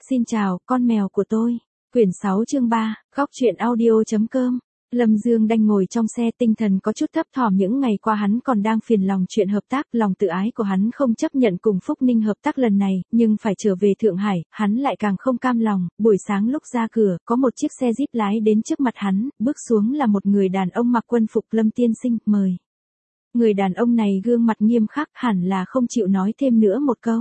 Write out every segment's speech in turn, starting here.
Xin chào, con mèo của tôi. Quyển 6 chương 3, góc truyện audio.com. Lâm Dương đành ngồi trong xe, tinh thần có chút thấp thỏm. Những ngày qua hắn còn đang phiền lòng chuyện hợp tác, lòng tự ái của hắn không chấp nhận cùng Phúc Ninh hợp tác lần này, nhưng phải trở về Thượng Hải, hắn lại càng không cam lòng. Buổi sáng lúc ra cửa, có một chiếc xe Jeep lái đến trước mặt hắn, bước xuống là một người đàn ông mặc quân phục. Lâm tiên sinh, mời. Người đàn ông này gương mặt nghiêm khắc, hẳn là không chịu nói thêm nữa một câu.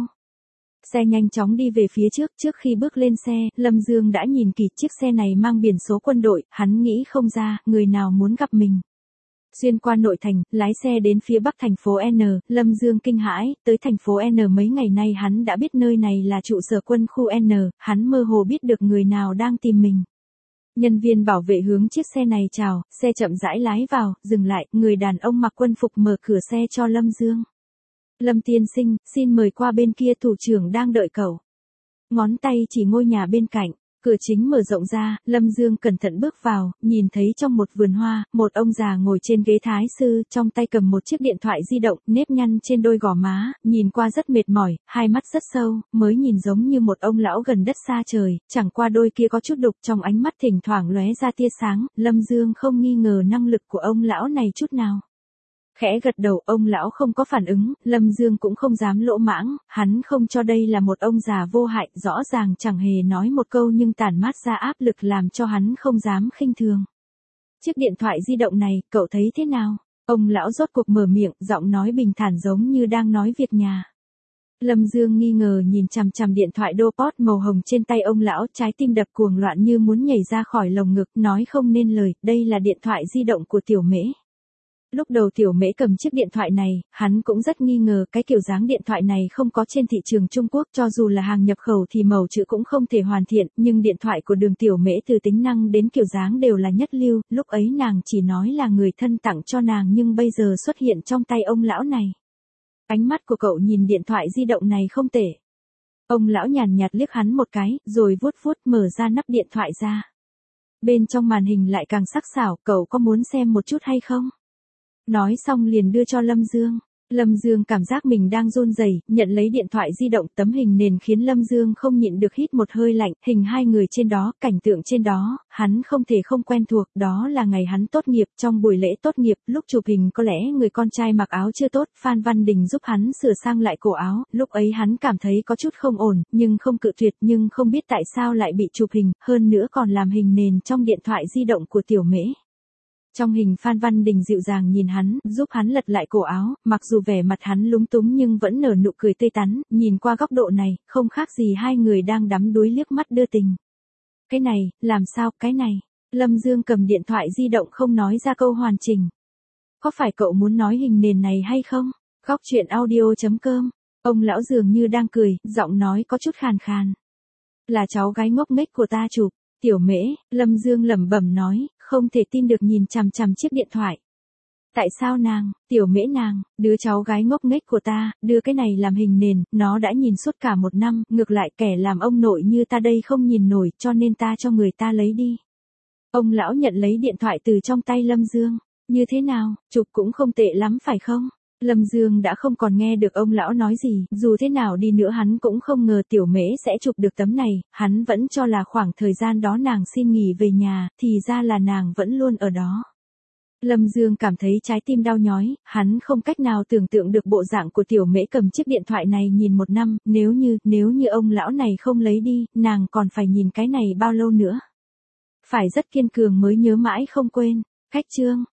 Xe nhanh chóng đi về phía trước khi bước lên xe, Lâm Dương đã nhìn kỹ chiếc xe này mang biển số quân đội, hắn nghĩ không ra, người nào muốn gặp mình. Xuyên qua nội thành, lái xe đến phía bắc thành phố N, Lâm Dương kinh hãi, tới thành phố N mấy ngày nay hắn đã biết nơi này là trụ sở quân khu N, hắn mơ hồ biết được người nào đang tìm mình. Nhân viên bảo vệ hướng chiếc xe này chào, xe chậm rãi lái vào, dừng lại, người đàn ông mặc quân phục mở cửa xe cho Lâm Dương. Lâm tiên sinh, xin mời qua bên kia, thủ trưởng đang đợi cậu. Ngón tay chỉ ngôi nhà bên cạnh, cửa chính mở rộng ra, Lâm Dương cẩn thận bước vào, nhìn thấy trong một vườn hoa, một ông già ngồi trên ghế thái sư, trong tay cầm một chiếc điện thoại di động, nếp nhăn trên đôi gò má, nhìn qua rất mệt mỏi, hai mắt rất sâu, mới nhìn giống như một ông lão gần đất xa trời, chẳng qua đôi kia có chút đục, trong ánh mắt thỉnh thoảng lóe ra tia sáng. Lâm Dương không nghi ngờ năng lực của ông lão này chút nào. Khẽ gật đầu, ông lão không có phản ứng, Lâm Dương cũng không dám lỗ mãng, hắn không cho đây là một ông già vô hại, rõ ràng chẳng hề nói một câu nhưng tản mát ra áp lực làm cho hắn không dám khinh thường. Chiếc điện thoại di động này, cậu thấy thế nào? Ông lão rốt cuộc mở miệng, giọng nói bình thản giống như đang nói việc nhà. Lâm Dương nghi ngờ nhìn chằm chằm điện thoại Dopot màu hồng trên tay ông lão, trái tim đập cuồng loạn như muốn nhảy ra khỏi lồng ngực, nói không nên lời, đây là điện thoại di động của Tiểu Mễ. Lúc đầu Tiểu Mễ cầm chiếc điện thoại này, hắn cũng rất nghi ngờ cái kiểu dáng điện thoại này không có trên thị trường Trung Quốc, cho dù là hàng nhập khẩu thì màu chữ cũng không thể hoàn thiện, nhưng điện thoại của Đường Tiểu Mễ từ tính năng đến kiểu dáng đều là nhất lưu, lúc ấy nàng chỉ nói là người thân tặng cho nàng nhưng bây giờ xuất hiện trong tay ông lão này. Ánh mắt của cậu nhìn điện thoại di động này không tệ. Ông lão nhàn nhạt liếc hắn một cái, rồi vuốt vuốt mở ra nắp điện thoại ra. Bên trong màn hình lại càng sắc sảo, cậu có muốn xem một chút hay không? Nói xong liền đưa cho Lâm Dương. Lâm Dương cảm giác mình đang run rẩy, nhận lấy điện thoại di động, tấm hình nền khiến Lâm Dương không nhịn được hít một hơi lạnh, hình hai người trên đó, cảnh tượng trên đó, hắn không thể không quen thuộc, đó là ngày hắn tốt nghiệp, trong buổi lễ tốt nghiệp, lúc chụp hình có lẽ người con trai mặc áo chưa tốt, Phan Văn Đình giúp hắn sửa sang lại cổ áo, lúc ấy hắn cảm thấy có chút không ổn, nhưng không cự tuyệt, nhưng không biết tại sao lại bị chụp hình, hơn nữa còn làm hình nền trong điện thoại di động của Tiểu Mễ. Trong hình Phan Văn Đình dịu dàng nhìn hắn, giúp hắn lật lại cổ áo, mặc dù vẻ mặt hắn lúng túng nhưng vẫn nở nụ cười tươi tắn, nhìn qua góc độ này, không khác gì hai người đang đắm đuối liếc mắt đưa tình. Cái này, làm sao, cái này? Lâm Dương cầm điện thoại di động không nói ra câu hoàn chỉnh. Có phải cậu muốn nói hình nền này hay không? Góc truyện audio.com. Ông lão dường như đang cười, giọng nói có chút khàn khàn. Là cháu gái ngốc nghếch của ta chụp. Tiểu Mễ, Lâm Dương lẩm bẩm nói, không thể tin được nhìn chằm chằm chiếc điện thoại. Tại sao nàng, Tiểu Mễ nàng, đứa cháu gái ngốc nghếch của ta, đưa cái này làm hình nền, nó đã nhìn suốt cả một năm, ngược lại kẻ làm ông nội như ta đây không nhìn nổi, cho nên ta cho người ta lấy đi. Ông lão nhận lấy điện thoại từ trong tay Lâm Dương, như thế nào, chụp cũng không tệ lắm phải không? Lâm Dương đã không còn nghe được ông lão nói gì, dù thế nào đi nữa hắn cũng không ngờ Tiểu Mễ sẽ chụp được tấm này, hắn vẫn cho là khoảng thời gian đó nàng xin nghỉ về nhà, thì ra là nàng vẫn luôn ở đó. Lâm Dương cảm thấy trái tim đau nhói, hắn không cách nào tưởng tượng được bộ dạng của Tiểu Mễ cầm chiếc điện thoại này nhìn một năm, nếu như ông lão này không lấy đi, nàng còn phải nhìn cái này bao lâu nữa. Phải rất kiên cường mới nhớ mãi không quên. Khách chương.